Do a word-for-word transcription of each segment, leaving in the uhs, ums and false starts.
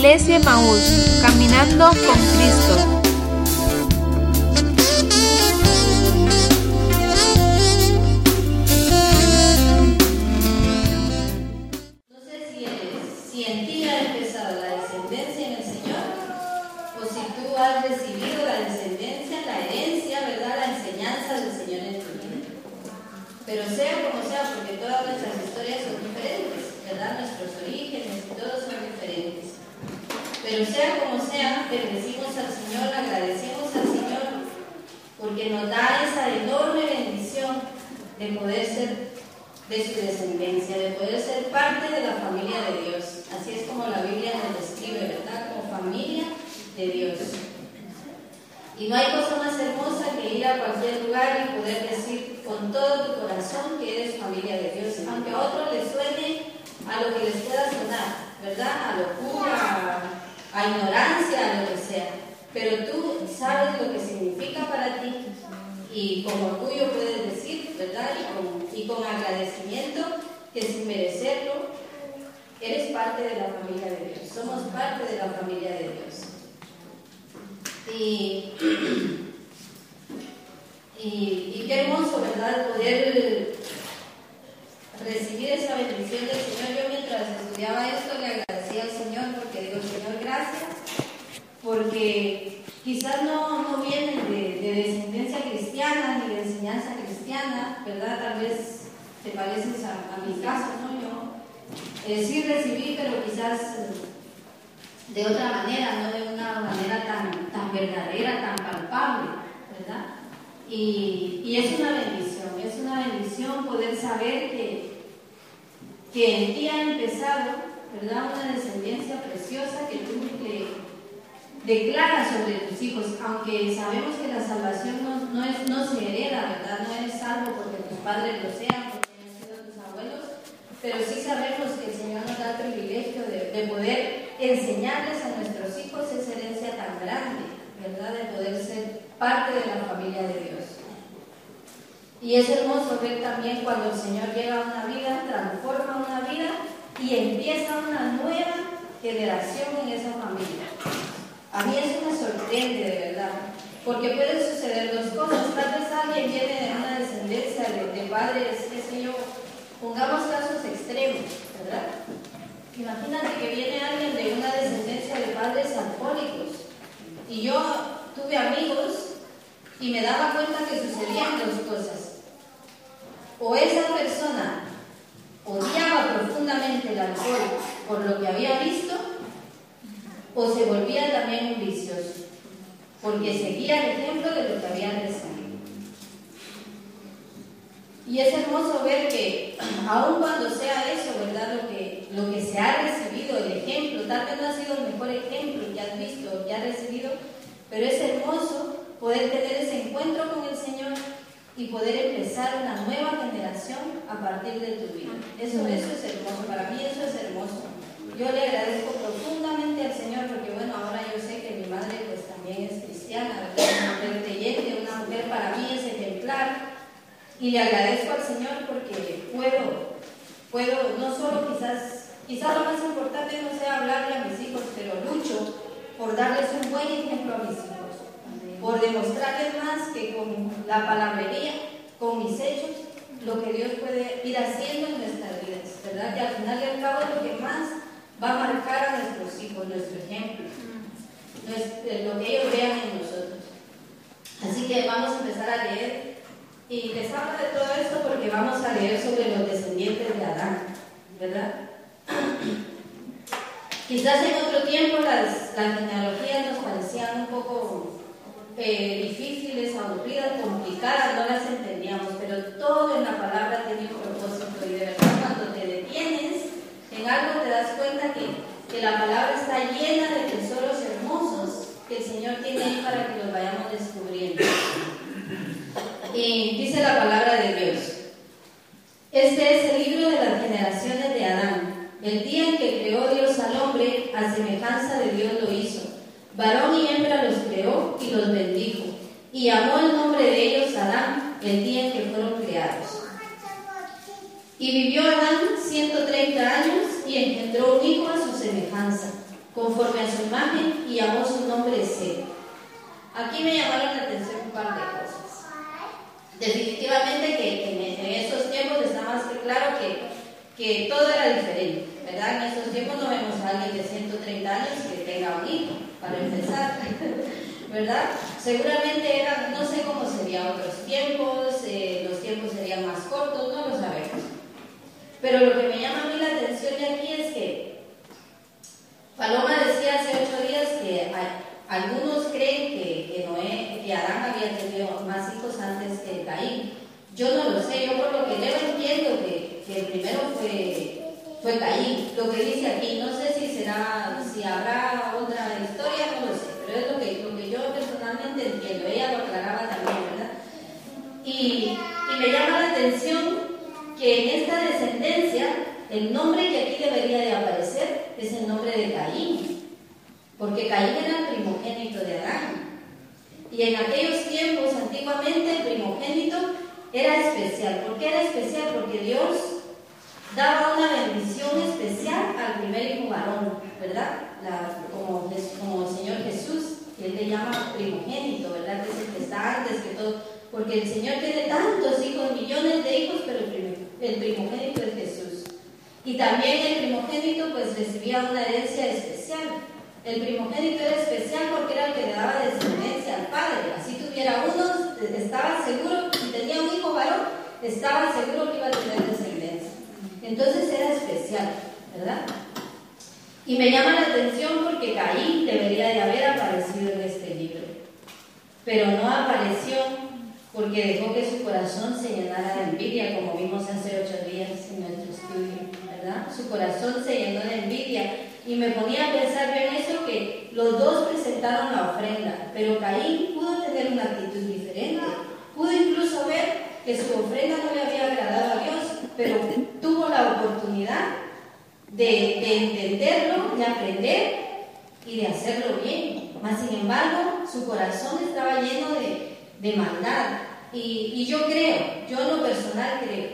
Iglesia Emaús, caminando con Cristo. Has recibido la descendencia, la herencia, ¿verdad? La enseñanza del Señor en tu vida. Pero sea como sea, porque todas nuestras historias son diferentes, ¿verdad? Nuestros orígenes y todos son diferentes. Pero sea como sea, bendecimos al Señor, agradecemos al Señor, porque nos da esa enorme bendición de poder ser de su descendencia, de poder ser parte de la familia de Dios. Así es como la Biblia nos describe, ¿verdad? Como familia de Dios. Y no hay cosa más hermosa que ir a cualquier lugar y poder decir con todo tu corazón que eres familia de Dios, aunque a otros les suene a lo que les pueda sonar, ¿verdad? A locura, a, a ignorancia, a lo que sea. Pero tú sabes lo que significa para ti y con orgullo puedes decir, ¿verdad? Y con, y con agradecimiento que sin merecerlo eres parte de la familia de Dios. Somos parte de la familia de Dios. Y, y, y qué hermoso, ¿verdad? Poder recibir esa bendición del Señor. Yo mientras estudiaba esto le agradecía al Señor porque digo, Señor, gracias, porque quizás no, no vienen de, de descendencia cristiana ni de enseñanza cristiana, ¿verdad? Tal vez te pareces a, a mi caso, ¿no? Yo eh, sí recibí, pero quizás de otra manera, no de una manera tan, tan verdadera, tan palpable, ¿verdad? Y, y es una bendición, es una bendición poder saber que, que en ti ha empezado, ¿verdad? Una descendencia preciosa que tú le declaras sobre tus hijos, aunque sabemos que la salvación no, no, es, no se hereda, ¿verdad? No eres salvo porque tus padres lo sean, porque han sido tus abuelos, pero sí sabemos que el Señor nos da el privilegio de, de poder enseñarles a nuestros hijos esa herencia tan grande, ¿verdad? De poder ser parte de la familia de Dios. Y es hermoso ver también cuando el Señor llega a una vida, transforma una vida y empieza una nueva generación en esa familia. A mí eso me sorprende de verdad, porque pueden suceder dos cosas. Tal vez alguien viene de una descendencia de, de padres, qué sé yo, pongamos casos extremos, ¿verdad? Imagínate que viene alguien de una descendencia de padres alcohólicos y yo tuve amigos y me daba cuenta que sucedían dos cosas. O esa persona odiaba profundamente el alcohol por lo que había visto, o se volvía también un vicioso, porque seguía el ejemplo de lo que había recibido. Y es hermoso ver que, aun cuando sea eso, ¿verdad? Lo que, lo que se ha recibido, el ejemplo, tal vez no ha sido el mejor ejemplo que has visto, que has recibido, pero es hermoso poder tener ese encuentro con el Señor y poder empezar una nueva generación a partir de tu vida. Eso, eso es hermoso, para mí eso es hermoso. Yo le agradezco profundamente al Señor porque, bueno, ahora yo sé que mi madre pues también es cristiana, ¿verdad? Una mujer creyente, una mujer para mí es ejemplar. Y le agradezco al Señor porque puedo, puedo, no solo quizás, quizás lo más importante no sea hablarle a mis hijos, pero lucho por darles un buen ejemplo a mis hijos, por demostrarles más que con la palabrería, con mis hechos, lo que Dios puede ir haciendo en nuestras vidas, ¿verdad? Que al final y al cabo es lo que más va a marcar a nuestros hijos, nuestro ejemplo, nuestro, lo que ellos vean en nosotros. Así que vamos a empezar a leer. Y les hablo de todo esto porque vamos a leer sobre los descendientes de Adán, ¿verdad? Quizás en otro tiempo las, las genealogías nos parecían un poco eh, difíciles, aburridas, complicadas, no las entendíamos, pero todo en la palabra tiene un propósito y de verdad cuando te detienes en algo te das cuenta que, que la palabra está llena de tesoros hermosos que el Señor tiene ahí para que los vayamos descubriendo. Y dice la palabra de Dios: este es el libro de las generaciones de Adán. El día en que creó Dios al hombre, a semejanza de Dios lo hizo. Varón y hembra los creó y los bendijo. Y llamó el nombre de ellos Adán el día en que fueron creados. Y vivió Adán ciento treinta años y engendró un hijo a su semejanza, conforme a su imagen, y llamó su nombre Seth. Aquí me llamaron la atención un par de cosas. Definitivamente que en, en esos tiempos está más que claro que, que todo era diferente, ¿verdad? En esos tiempos no vemos a alguien de ciento treinta años que tenga un hijo, para empezar, ¿verdad? Seguramente eran, no sé cómo serían otros tiempos, eh, los tiempos serían más cortos, no lo sabemos. Pero lo que me llama a mí la atención de aquí es que Paloma decía hace ocho días que hay, algunos creen que, que Noé, que Adán había tenido más hijos antes que Caín. Yo no lo sé, yo por lo que leo entiendo que, que el primero fue, fue Caín. Lo que dice aquí, no sé si será, si habrá otra historia, no lo sé, pero es lo que, lo que yo personalmente entiendo. Ella lo aclaraba también, ¿verdad? Y, y me llama la atención que en esta descendencia el nombre que aquí debería de aparecer es el nombre de Caín, porque Caín era el primogénito de Adán. Y en aquellos tiempos, antiguamente, el primogénito era especial. ¿Por qué era especial? Porque Dios daba una bendición especial al primer hijo varón, ¿verdad? La, como, como el Señor Jesús, que Él le llama primogénito, ¿verdad? Que es el que está antes que todo. Porque el Señor tiene tantos hijos, millones de hijos, pero el, prim, el primogénito es Jesús. Y también el primogénito pues recibía una herencia especial. El primogénito era especial porque era el que le daba descendencia al padre. Así tuviera uno, estaba seguro, si tenía un hijo varón, estaba seguro que iba a tener descendencia. Entonces era especial, ¿verdad? Y me llama la atención porque Caín debería de haber aparecido en este libro. Pero no apareció porque dejó que su corazón se llenara de envidia, como vimos hace ocho días en nuestro estudio, ¿verdad? Su corazón se llenó de envidia. Y me ponía a pensar yo en eso, que los dos presentaron la ofrenda, pero Caín pudo tener una actitud diferente. Pudo incluso ver que su ofrenda no le había agradado a Dios, pero tuvo la oportunidad de, de entenderlo, de aprender y de hacerlo bien. Mas, sin embargo, su corazón estaba lleno de, de maldad. Y, y yo creo, yo en lo personal creo,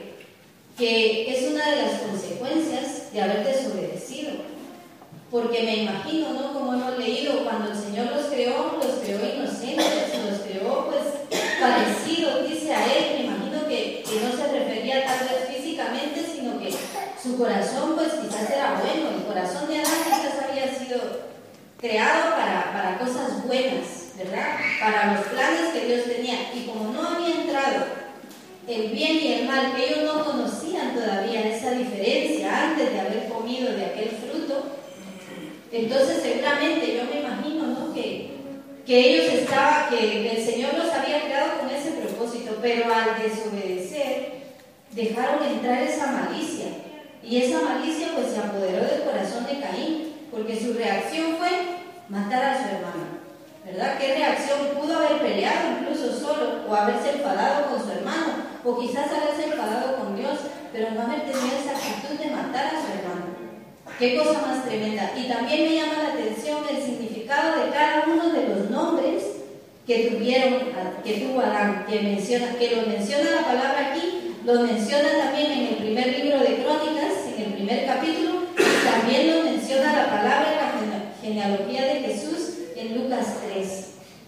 que es una de las consecuencias de haber desobedecido. Porque me imagino, ¿no? Como hemos leído, cuando el Señor los creó, los creó inocentes, los creó pues parecidos, dice a Él. Me imagino que, que no se refería tal vez físicamente, sino que su corazón pues quizás era bueno. El corazón de Adán quizás había sido creado para, para cosas buenas, ¿verdad? Para los planes que Dios tenía. Y como no había entrado el bien y el mal, que ellos no conocían todavía esa diferencia antes de haber comido de aquel fruto, entonces seguramente yo me imagino, ¿no? que, que ellos estaban, que el Señor los había creado con ese propósito, pero al desobedecer dejaron entrar esa malicia, y esa malicia pues se apoderó del corazón de Caín, porque su reacción fue matar a su hermano, ¿verdad? ¿Qué reacción? Pudo haber peleado incluso solo, o haberse enfadado con su hermano, o quizás haberse enfadado con Dios, pero no haber tenido esa actitud de matar a su hermano. Qué cosa más tremenda. Y también me llama la atención el significado de cada uno de los nombres que tuvieron, que tuvo Adán, que menciona, que lo menciona la palabra aquí, lo menciona también en el primer libro de Crónicas, en el primer capítulo, y también lo menciona la palabra en la genealogía de Jesús en Lucas tres.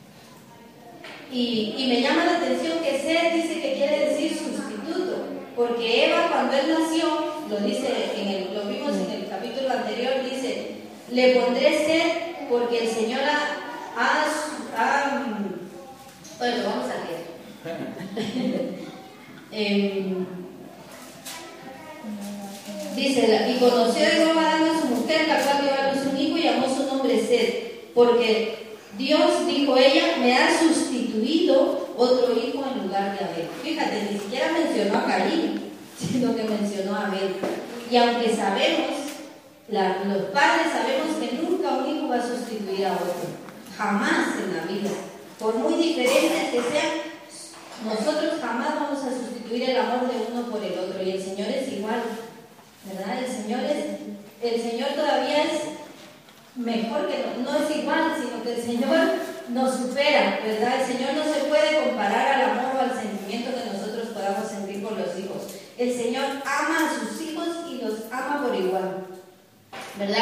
Y, y me llama la atención que Seth dice que quiere decir sustituto, porque Eva, cuando él nació, lo dice en el, lo vimos en el capítulo anterior, dice: le pondré Seth porque el Señor ha, ha, ha bueno, vamos a leer. eh, dice: y conoció Jehová a su mujer, la cual dio a luz un hijo, y llamó su nombre Seth, porque Dios, dijo ella, me ha sustituido otro hijo en lugar de Abel. Fíjate, ni siquiera mencionó a Caín, sino que mencionó a Abel. Y aunque sabemos, la, los padres sabemos que nunca un hijo va a sustituir a otro, jamás en la vida. Por muy diferentes que sean, nosotros jamás vamos a sustituir el amor de uno por el otro. Y el Señor es igual, ¿verdad? El Señor, es, el Señor todavía es mejor que no, no es igual, sino que el Señor nos supera, ¿verdad? El Señor no se puede comparar al amor o al sentimiento que nosotros podamos sentir por los hijos. El Señor ama a sus hijos y los ama por igual, ¿verdad?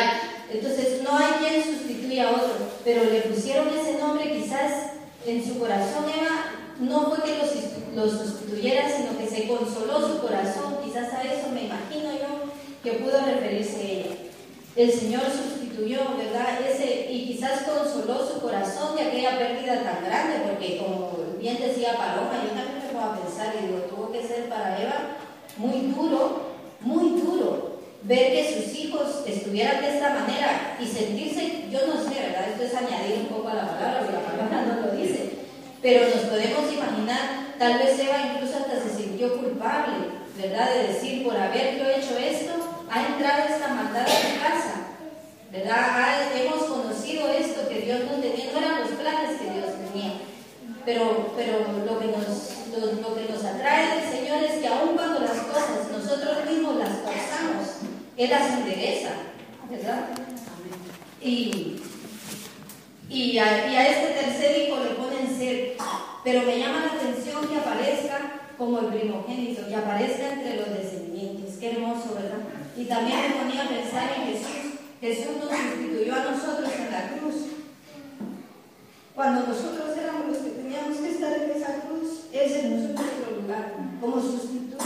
Entonces no hay quien sustituya a otro, pero le pusieron ese nombre quizás en su corazón. Eva no fue que lo, lo sustituyera, sino que se consoló su corazón. Quizás a eso me imagino yo que pudo referirse ella. El Señor sustituyó, ¿verdad? Ese, y quizás consoló su corazón de aquella pérdida tan grande, porque como bien decía Paloma, yo también me puedo pensar y digo, tuvo que ser para Eva muy duro, muy duro ver que sus hijos estuvieran de esta manera y sentirse, yo no sé, ¿verdad? Esto es añadir un poco a la palabra, porque la palabra no lo dice, pero nos podemos imaginar, tal vez Eva incluso hasta se sintió culpable, ¿verdad? De decir, por haber yo hecho esto, ha entrado esta maldad a mi casa, ¿verdad? Ha, hemos conocido esto que Dios no tenía, no eran los planes que Dios tenía, pero, pero lo, que nos, lo, lo que nos atrae del Señor es que aun cuando las cosas nosotros mismos las forzamos, Él las endereza, ¿verdad? Y, y, a, y a este tercer hijo le ponen Set, pero me llama la atención que aparezca como el primogénito, que aparezca entre los descendientes. Qué hermoso, ¿verdad? Y también me ponía a pensar en Jesús. Jesús nos sustituyó a nosotros en la cruz. Cuando nosotros éramos los que teníamos que estar en esa cruz, Él se puso en nuestro lugar como sustituto.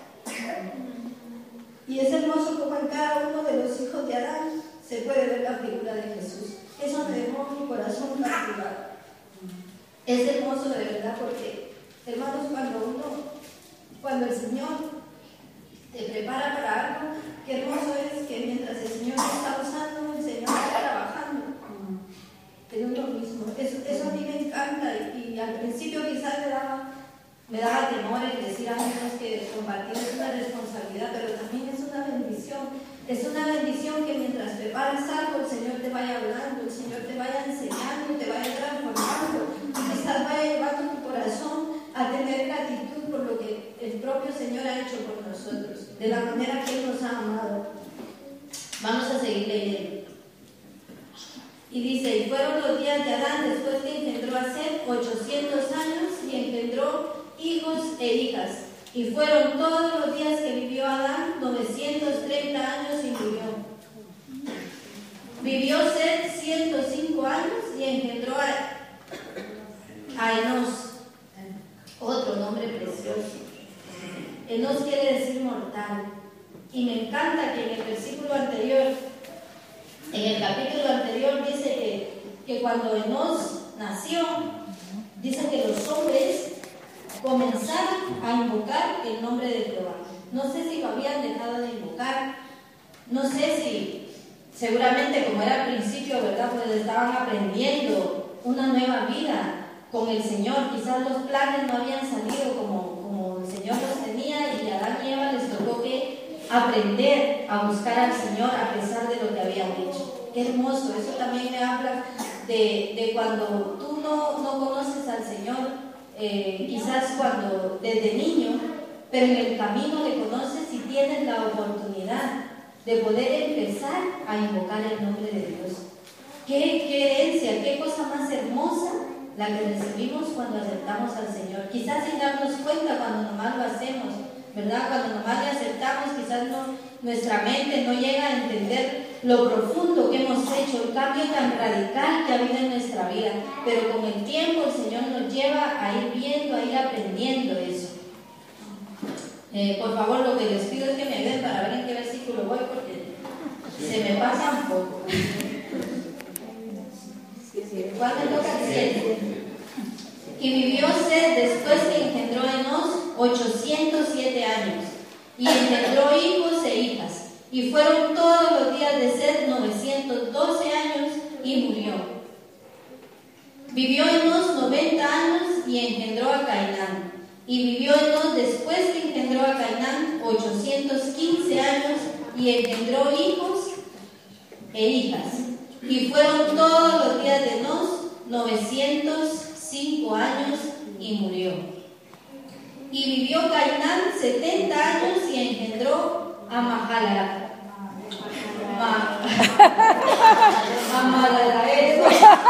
Y es hermoso como en cada uno de los hijos de Adán se puede ver la figura de Jesús. Eso me dejó mi corazón cautivado. Es hermoso de verdad porque, hermanos, cuando uno, cuando el Señor te prepara para algo, qué hermoso es que mientras el Señor te está usando, el Señor está trabajando en uno mismo. Eso, eso a mí me encanta y, y al principio quizás me daba, me daba temor el decir a Dios que compartir es una responsabilidad, pero también es una bendición. Es una bendición que mientras preparas algo, el Señor te vaya hablando, el Señor te vaya enseñando, te vaya transformando, y quizás vaya llevando tu corazón a tener gratitud por lo que el propio Señor ha hecho por nosotros, de la manera que Él nos ha amado. Vamos a seguir leyendo. Y dice, y fueron los días de Adán después que engendró a Set ochocientos años y engendró hijos e hijas. Y fueron todos los días que vivió Adán novecientos treinta años y murió. Vivió Set ciento cinco años y engendró a, a Enos, otro nombre precioso. Enos quiere decir mortal. Y me encanta que en el versículo anterior, en el capítulo anterior, dice que, que cuando Enos nació, dice que los hombres comenzaron a invocar el nombre de Jehová. No sé si lo habían dejado de invocar, no sé si, seguramente como era al principio, ¿verdad? Pues estaban aprendiendo una nueva vida con el Señor. Quizás los planes no habían salido como, como el Señor los tenía y a Adán y Eva les tocó que aprender a buscar al Señor a pesar de lo que habían hecho. Qué hermoso, eso también me habla de, de cuando tú no, no conoces al Señor. Eh, quizás cuando desde niño, pero en el camino le conoces y tienes la oportunidad de poder empezar a invocar el nombre de Dios. ¿Qué, qué herencia, qué cosa más hermosa la que recibimos cuando aceptamos al Señor? Quizás sin darnos cuenta cuando nomás lo hacemos, ¿verdad? Cuando nomás le aceptamos, quizás no, nuestra mente no llega a entender lo profundo que hemos hecho, el cambio tan radical que ha habido en nuestra vida, pero con el tiempo el Señor nos lleva a ir viendo, a ir aprendiendo eso. Eh, por favor, lo que les pido es que me den para ver en qué versículo voy, porque se me pasa un poco. ¿Cuál me toca? siete. Y vivió Set después que engendró a Enos ochocientos siete años, y engendró hijos e hijas. Y fueron todos los días de Set novecientos doce años y murió. Vivió Enos noventa años y engendró a Cainán. Y vivió Enos después que engendró a Cainán ochocientos quince años y engendró hijos e hijas. Y fueron todos los días de Enos novecientos cinco años y murió. Y vivió Cainán setenta años y engendró a Mahalalel. Ma, Mahalalel.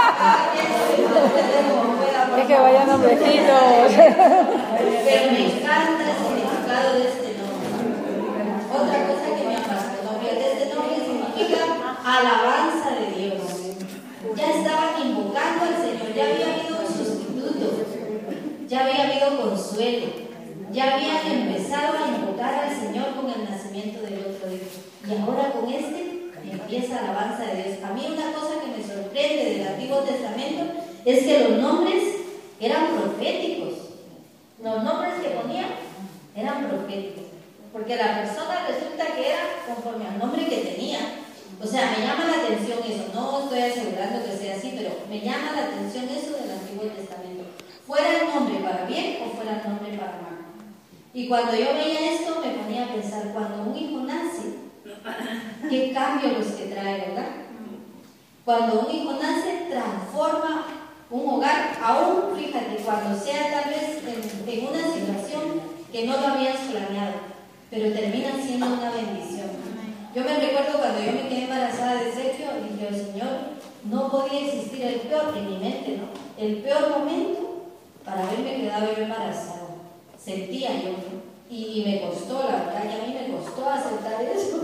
Es que vayan nombrecitos. Pero me encanta el significado de este nombre. Otra cosa que me apasionó, que este nombre significa alabanza de Dios. Ya estaban invocando al Señor, ya había habido un sustituto, ya había habido consuelo, ya habían empezado a invocar al Señor con el nacimiento del otro hijo. Y ahora con este empieza la alabanza de Dios. A mí una cosa que me sorprende del Antiguo Testamento es que los nombres eran proféticos. Los nombres que ponían eran proféticos. Porque la persona resulta que era conforme al nombre que tenía. O sea, me llama la atención eso. No estoy asegurando que sea así, pero me llama la atención eso del Antiguo Testamento. Fuera el nombre para bien o fuera el nombre para mal. Y cuando yo veía esto me ponía a pensar, cuando un hijo nace, qué cambio los que trae, ¿verdad? Cuando un hijo nace, transforma un hogar, aún, fíjate, cuando sea tal vez en, en una situación que no lo habías planeado, pero termina siendo una bendición. Yo me recuerdo cuando yo me quedé embarazada de Sergio, dije, oh, Señor, no podía existir el peor, en mi mente, ¿no? El peor momento para haberme quedado yo embarazada. Sentía yo, ¿no? Y me costó, la verdad, y a mí me costó aceptar eso,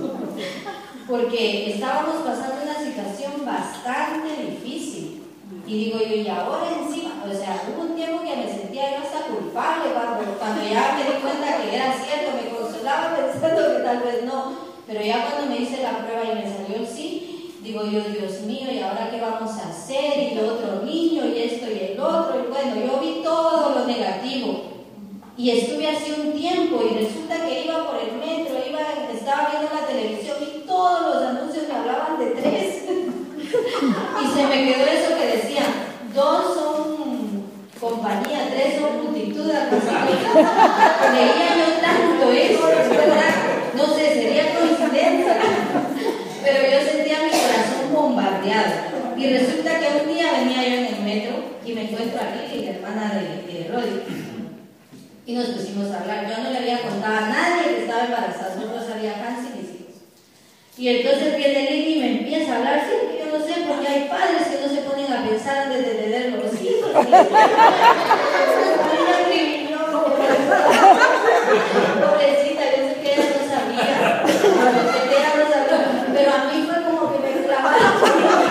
porque estábamos pasando una situación bastante difícil. Y digo yo, y ahora encima, o sea, hubo un tiempo que me sentía yo hasta culpable cuando, cuando ya me di cuenta que era cierto, me consolaba pensando que tal vez no, pero ya cuando me hice la prueba y me salió el sí, digo yo, Dios mío, ¿y ahora qué vamos a hacer? Y el otro niño, y esto y el otro, y bueno, yo vi todo lo negativo. Y estuve así un tiempo y resulta que iba por el metro, iba, estaba viendo la televisión y todos los anuncios me hablaban de tres. Y se me quedó eso que decía, dos son compañía, tres son multitud. Leía yo tanto eso, ¿verdad? No sé, sería coincidencia. Pero yo sentía mi corazón bombardeado. Y resulta que un día venía yo en el metro y me encuentro a Lili, la hermana de, de Rodi. Y nos pusimos a hablar. Yo no le había contado a nadie que estaba embarazada, solo sabía Hans y mis hijos. Y entonces viene Lili y me empieza a hablar, sí, que yo no sé por qué hay padres que no se ponen a pensar antes de tener los hijos. Pobrecita, yo sé que ella no sabía, yo sé que ella no sabía, pero a mí fue como que me clavaron.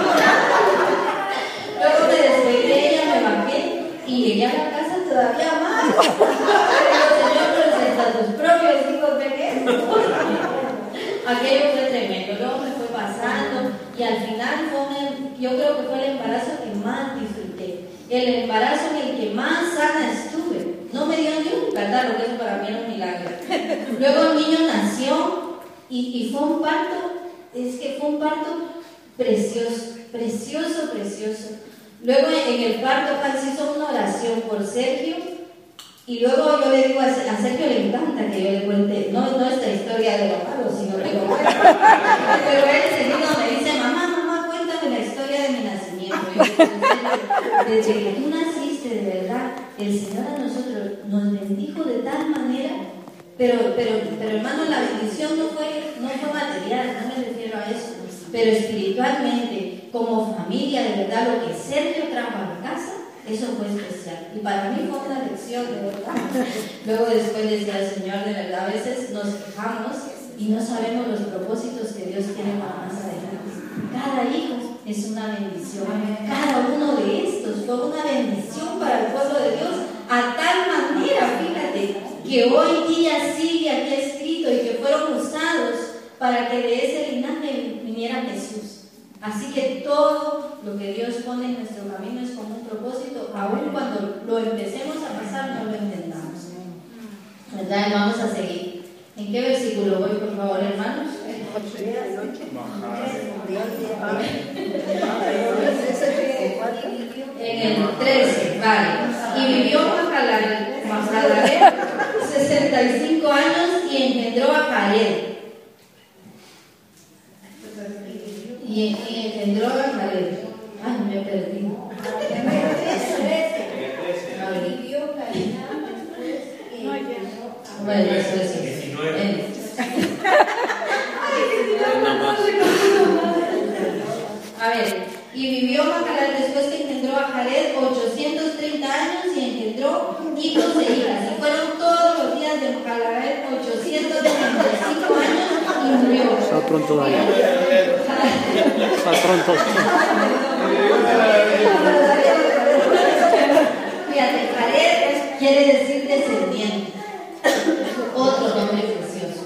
Luego me despedí de ella, me bajé y llegué a la casa todavía más. Señor, presenta tus propios hijos pequeños. Aquello fue tremendo, luego me fue pasando y al final fue un, yo creo que fue el embarazo que más disfruté, el embarazo en el que más sana estuve. No me dio ni un catarro, que eso para mí era un milagro. Luego el niño nació y, y fue un parto, es que fue un parto precioso, precioso, precioso. Luego en el parto casi hizo una oración por Sergio. Y luego yo le digo a Sergio, le encanta que yo le cuente, no, no esta historia de lo malo, sino que lo bueno. Pero él enseguida me dice, mamá, mamá, cuéntame la historia de mi nacimiento. Y yo, desde que tú naciste, de verdad, el Señor a nosotros nos bendijo de tal manera, pero, pero, pero hermano, la bendición no fue, no fue material, no me refiero a eso, pero espiritualmente, como familia, de verdad, lo que Sergio trajo a la casa, eso fue especial. Y para mí fue una lección, de verdad. Luego después decía el Señor, de verdad, a veces nos quejamos y no sabemos los propósitos que Dios tiene para más adelante. Cada hijo es una bendición. Cada uno de estos fue una bendición para el pueblo de Dios. A tal manera, fíjate, que hoy día sigue aquí escrito y que fueron usados para que de ese linaje viniera Jesús. Así que todo lo que Dios pone en nuestro camino es con un propósito, aun cuando lo empecemos a pasar no lo entendamos. ¿Verdad? Vamos a seguir. ¿En qué versículo voy, por favor, hermanos? En el trece, vale. Y vivió Mahalalel sesenta y cinco años y engendró a Jared. Y, y engendró a Jared. Ay, me perdí. Bueno, eso es diecinueve. A ver, y vivió Mahalalel después que engendró a Jared ochocientos treinta años y engendró hijos e hijas. Y fueron todos los días de Mahalalel ochocientos treinta y cinco años y murió. Está pronto ahí. Patrón tostón. Fíjate, Jared quiere decir descendiente. Otro nombre precioso.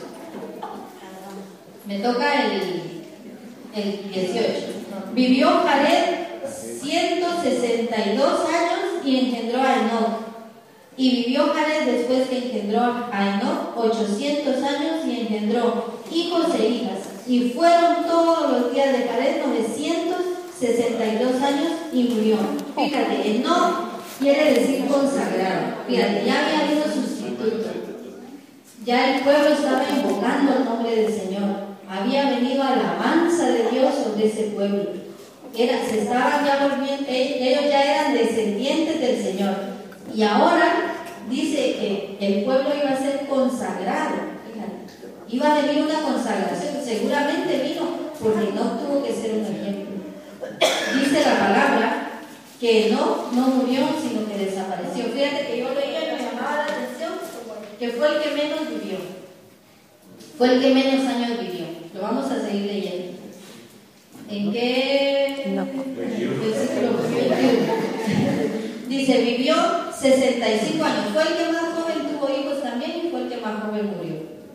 Me toca el, el dieciocho. Vivió Jared ciento sesenta y dos años y engendró a Enoc. Y vivió Jared después que engendró a Enoc ochocientos años y engendró hijos e hijas. Y fueron todos los días de Jared novecientos sesenta y dos años y murió. Fíjate, Enoc quiere decir consagrado. Fíjate, ya había habido sustituto. Ya el pueblo estaba invocando el nombre del Señor. Había venido alabanza de Dios sobre ese pueblo. Era, se estaban ya volviendo, ellos ya eran descendientes del Señor. Y ahora dice que el pueblo iba a ser consagrado. Fíjate, iba a venir una consagración. Seguramente vino porque no tuvo que ser un ejemplo. Dice la palabra que no, no murió, sino que desapareció. Fíjate que yo leía y me llamaba la atención que fue el que menos vivió. Fue el que menos años vivió. Lo vamos a seguir leyendo. ¿En qué No. versículo? Dice, vivió sesenta y cinco años. Fue el que más joven tuvo hijos también y fue el que más joven murió.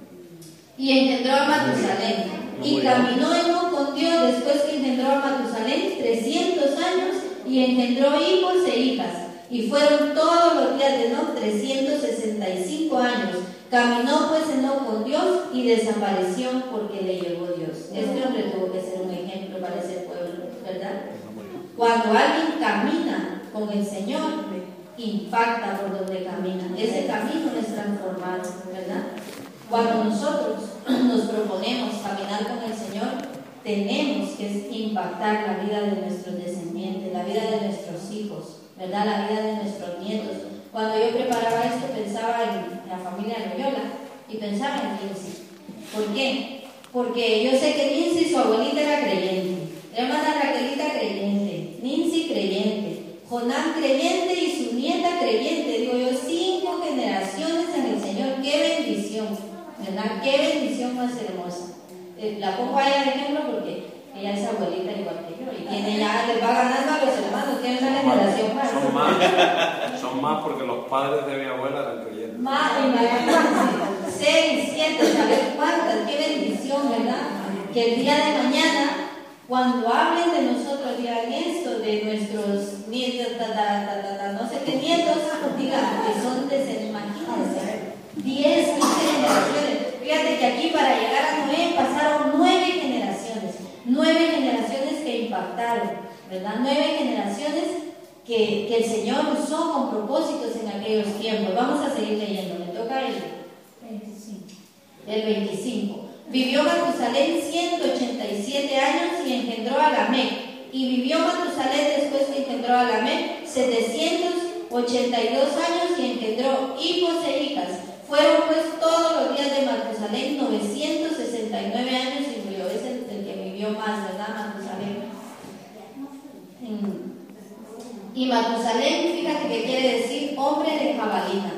Y engendró a Matusalén. Y caminó Enoc con Dios después que engendró a Matusalén trescientos años y engendró hijos e hijas. Y fueron todos los días de Enoc trescientos sesenta y cinco años. Caminó pues Enoc con Dios y desapareció porque le llevó Dios. Este hombre tuvo que ser un ejemplo para ese pueblo, ¿verdad? Cuando alguien camina con el Señor, impacta por donde camina. Ese camino es transformado, ¿verdad? Cuando nosotros nos proponemos caminar con el Señor, tenemos que impactar la vida de nuestros descendientes, la vida de nuestros hijos, ¿verdad? La vida de nuestros nietos. Cuando yo preparaba esto, pensaba en la familia Loyola y pensaba en Lindsay. ¿Por qué? Porque yo sé que Lindsay, su abuelita, era creyente. Hermana Raquelita, creyente. Lindsay, creyente. Jonán, creyente, y su nieta, creyente. Digo yo, cinco generaciones en el Señor. ¡Qué bendición! ¿Verdad? ¡Qué bendición más hermosa! Eh, la pongo a ella de ejemplo porque ella es abuelita igual que yo. Y tiene ya, les va ganando a los hermanos. Tiene una generación más. Son más, son más porque los padres de mi abuela eran creyentes. Más, imagínense, seis, siete, ¿sabes cuántas? ¡Qué bendición!, ¿verdad? Que el día de mañana, cuando hablen de nosotros, digan esto, de nuestros nietos, ta, ta, ta, ta, ta, no sé qué nietos, digan que son de, imagínense, diez, quince generaciones. Fíjate que aquí para llegar a Noé pasaron nueve generaciones, nueve generaciones que impactaron, ¿verdad? Nueve generaciones que, que el Señor usó con propósitos en aquellos tiempos. Vamos a seguir leyendo, me toca el veinticinco. El veinticinco. Vivió Matusalén ciento ochenta y siete años y engendró a Lamec. Y vivió Matusalén después que engendró a Lamec setecientos ochenta y dos años y engendró hijos e hijas. Fueron pues todos los días de Matusalén novecientos sesenta y nueve años y murió. Es el, el que vivió más, ¿verdad? Matusalén. Y Matusalén, fíjate que quiere decir hombre de jabalina.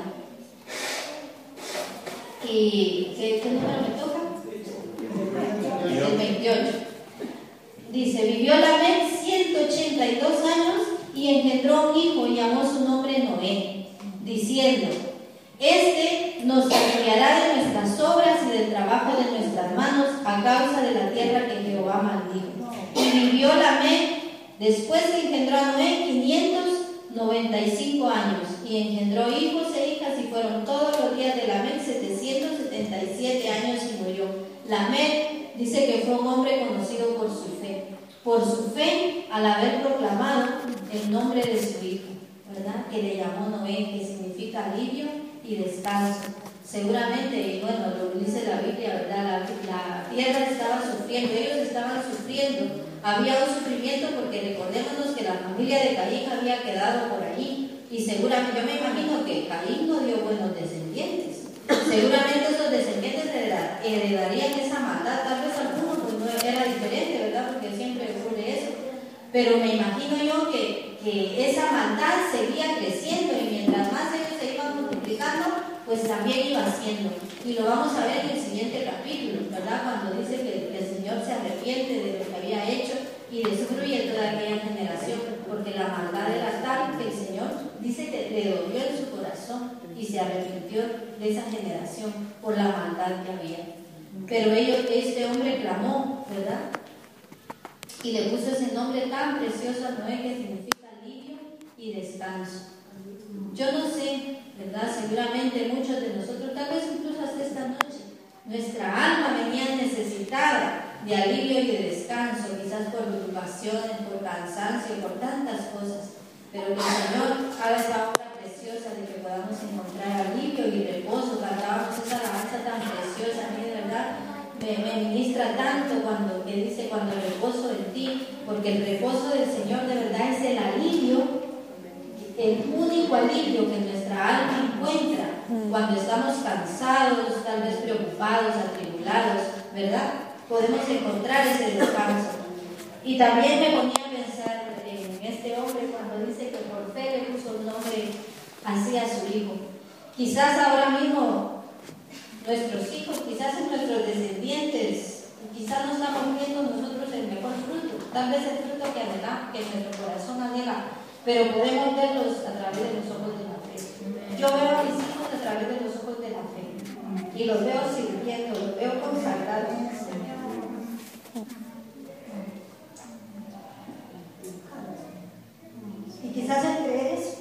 ¿Y qué, qué número me toca? El veintiocho. Dice, vivió Lamec ciento ochenta y dos años y engendró un hijo y llamó su nombre Noé, diciendo, este nos aliviará de nuestras obras y del trabajo de nuestras manos a causa de la tierra que Jehová maldijo. Y vivió Lamec después que engendró a Noé quinientos noventa y cinco años y engendró hijos e hijas y fueron todos los días de Lamec setecientos setenta y siete años y murió. Lamec dice que fue un hombre conocido por su fe, por su fe al haber proclamado el nombre de su hijo, ¿verdad? Que le llamó Noé, que significa alivio y descanso. Seguramente, y bueno, lo dice la Biblia, ¿verdad? La, la tierra estaba sufriendo, ellos estaban sufriendo, había un sufrimiento porque recordémonos que la familia de Caín había quedado por allí y seguramente, yo me imagino que Caín no dio buenos descendientes, seguramente esos descendientes heredarían esa maldad, tal vez algunos pues no era diferente, ¿verdad? Porque siempre ocurre eso, pero me imagino yo que, que esa maldad seguía creciendo y mientras más ellos se iban multiplicando, pues también iba haciendo. Y lo vamos a ver en el siguiente capítulo, ¿verdad? Cuando dice que el Señor se arrepiente de lo que había hecho y destruye toda aquella generación, porque la maldad era tal que el Señor dice que le dolió en su corazón y se arrepintió de esa generación por la maldad que había. Pero ellos, este hombre clamó, ¿verdad? Y le puso ese nombre tan precioso a Noé, que significa alivio y descanso. Yo no sé, ¿verdad? Seguramente muchos de nosotros, tal vez incluso hasta esta noche, nuestra alma venía necesitada de alivio y de descanso, quizás por preocupaciones, por cansancio, por tantas cosas, pero que el Señor haga esa obra preciosa de que podamos encontrar alivio y reposo. Cantábamos esa alabanza tan preciosa, a mí de verdad me, me ministra tanto cuando que dice cuando reposo en ti, porque el reposo del Señor de verdad es el alivio, el único alivio que nuestra alma encuentra cuando estamos cansados, tal vez preocupados, atribulados, ¿verdad? Podemos encontrar ese descanso. Y también me ponía a pensar en este hombre cuando dice que por fe le puso un nombre así a su hijo. Quizás ahora mismo nuestros hijos, quizás en nuestros descendientes, quizás no estamos viendo nosotros el mejor fruto, tal vez el fruto que anhelamos, que nuestro corazón anhela, pero podemos verlos a través de los ojos de la fe. Yo veo a mis hijos a través de los ojos de la fe y los veo sirviendo, los veo consagrados en el Señor. Y quizás el creer eso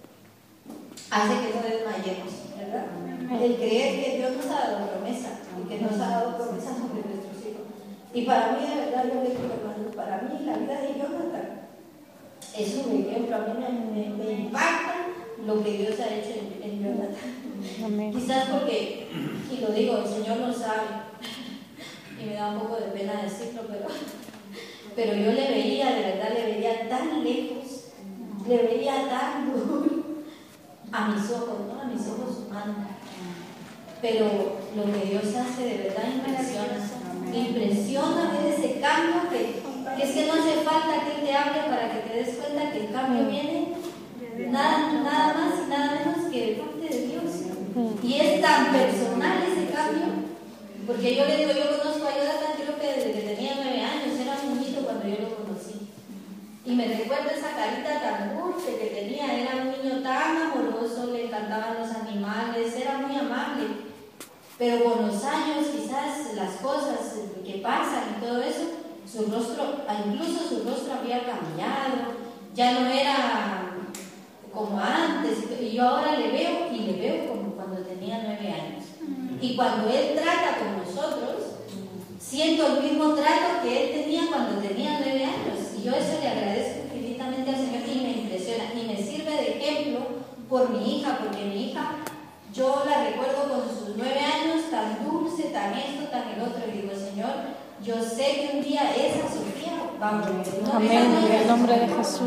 hace que no desmayemos, ¿verdad? El creer que Dios nos ha dado promesa y que nos ha dado promesas sobre nuestros hijos. Y para mí, de verdad, yo le digo, hermano, para mí la vida de Jonathan es un ejemplo. A mí me, me, me impacta lo que Dios ha hecho en, en Jonathan. Amén. Quizás porque, y lo digo, el Señor lo sabe, y me da un poco de pena decirlo, pero, pero yo le veía, de verdad, le veía tan lejos, le veía tan duro a mis ojos, ¿no? A mis ojos humanos. Pero lo que Dios hace de verdad impresiona. Impresiona ver ese cambio que, que es que no hace falta que Él te hable para que te des cuenta que el cambio viene nada, nada más y nada menos que de parte de Dios. Y es tan personal ese cambio, porque yo le digo, yo conozco a Jonathan creo que desde que tenía nueve años, era un niñito cuando yo lo conocí. Y me recuerdo esa carita tan dulce que tenía, era un niño tan amoroso, le encantaban los animales, era muy amable. Pero con los años, quizás las cosas que pasan y todo eso, su rostro, incluso su rostro había cambiado, ya no era como antes. Y yo ahora le veo y le veo como cuando tenía nueve años. Y cuando Él trata con nosotros, siento el mismo trato que Él tenía cuando tenía nueve años. Y yo eso le agradezco infinitamente al Señor y me impresiona. Y me sirve de ejemplo por mi hija, porque mi hija, yo la recuerdo con sus nueve años, tan dulce, tan esto, tan el otro. Y digo, Señor, yo sé que un día esa Sofía va a morir. ¿No? Amén, en el nombre de Jesús.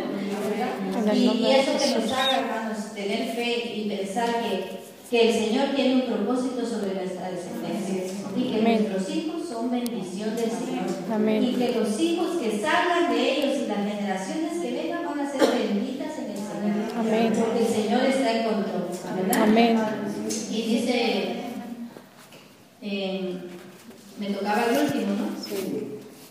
Y, y eso que nos haga, hermanos, tener fe y pensar que, que el Señor tiene un propósito sobre nuestra descendencia. Y que Amén. Nuestros hijos son bendición del Señor. Amén. Y que los hijos que salgan de ellos y las generaciones que vengan van a ser benditas en el Señor. Amén. Porque el Señor está en control, ¿verdad? Amén. Y dice, eh, me tocaba el último, ¿no? Sí.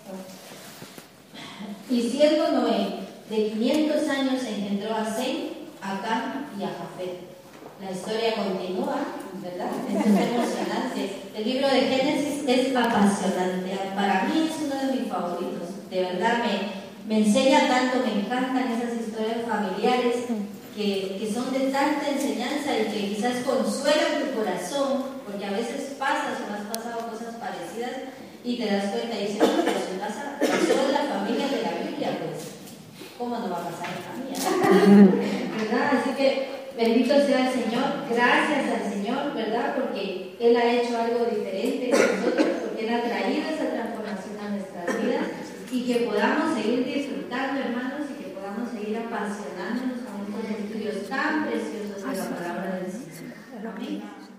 Y siendo Noé de quinientos años engendró a Sem, a Cam y a Jafet. La historia continúa, ¿verdad? Es emocionante. El libro de Génesis es apasionante. Para mí es uno de mis favoritos. De verdad me, me enseña tanto, me encantan esas historias familiares que, que son de tanta enseñanza y que quizás consuelan tu corazón, porque a veces pasas o has pasado cosas parecidas y te das cuenta y dices, pero si pasa, pasó en la familia de la Biblia, pues, ¿cómo no va a pasar en la mía? ¿Verdad? Así que bendito sea el Señor, gracias al Señor, ¿verdad? Porque Él ha hecho algo diferente en nosotros, porque Él ha traído esa transformación a nuestras vidas y que podamos seguir disfrutando, hermanos, y que podamos seguir apasionándonos con estos estudios tan preciosos de la palabra del Señor. Amén.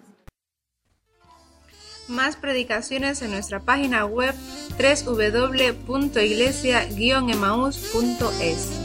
Más predicaciones en nuestra página web doble u doble u doble u punto iglesia guion emaús punto es.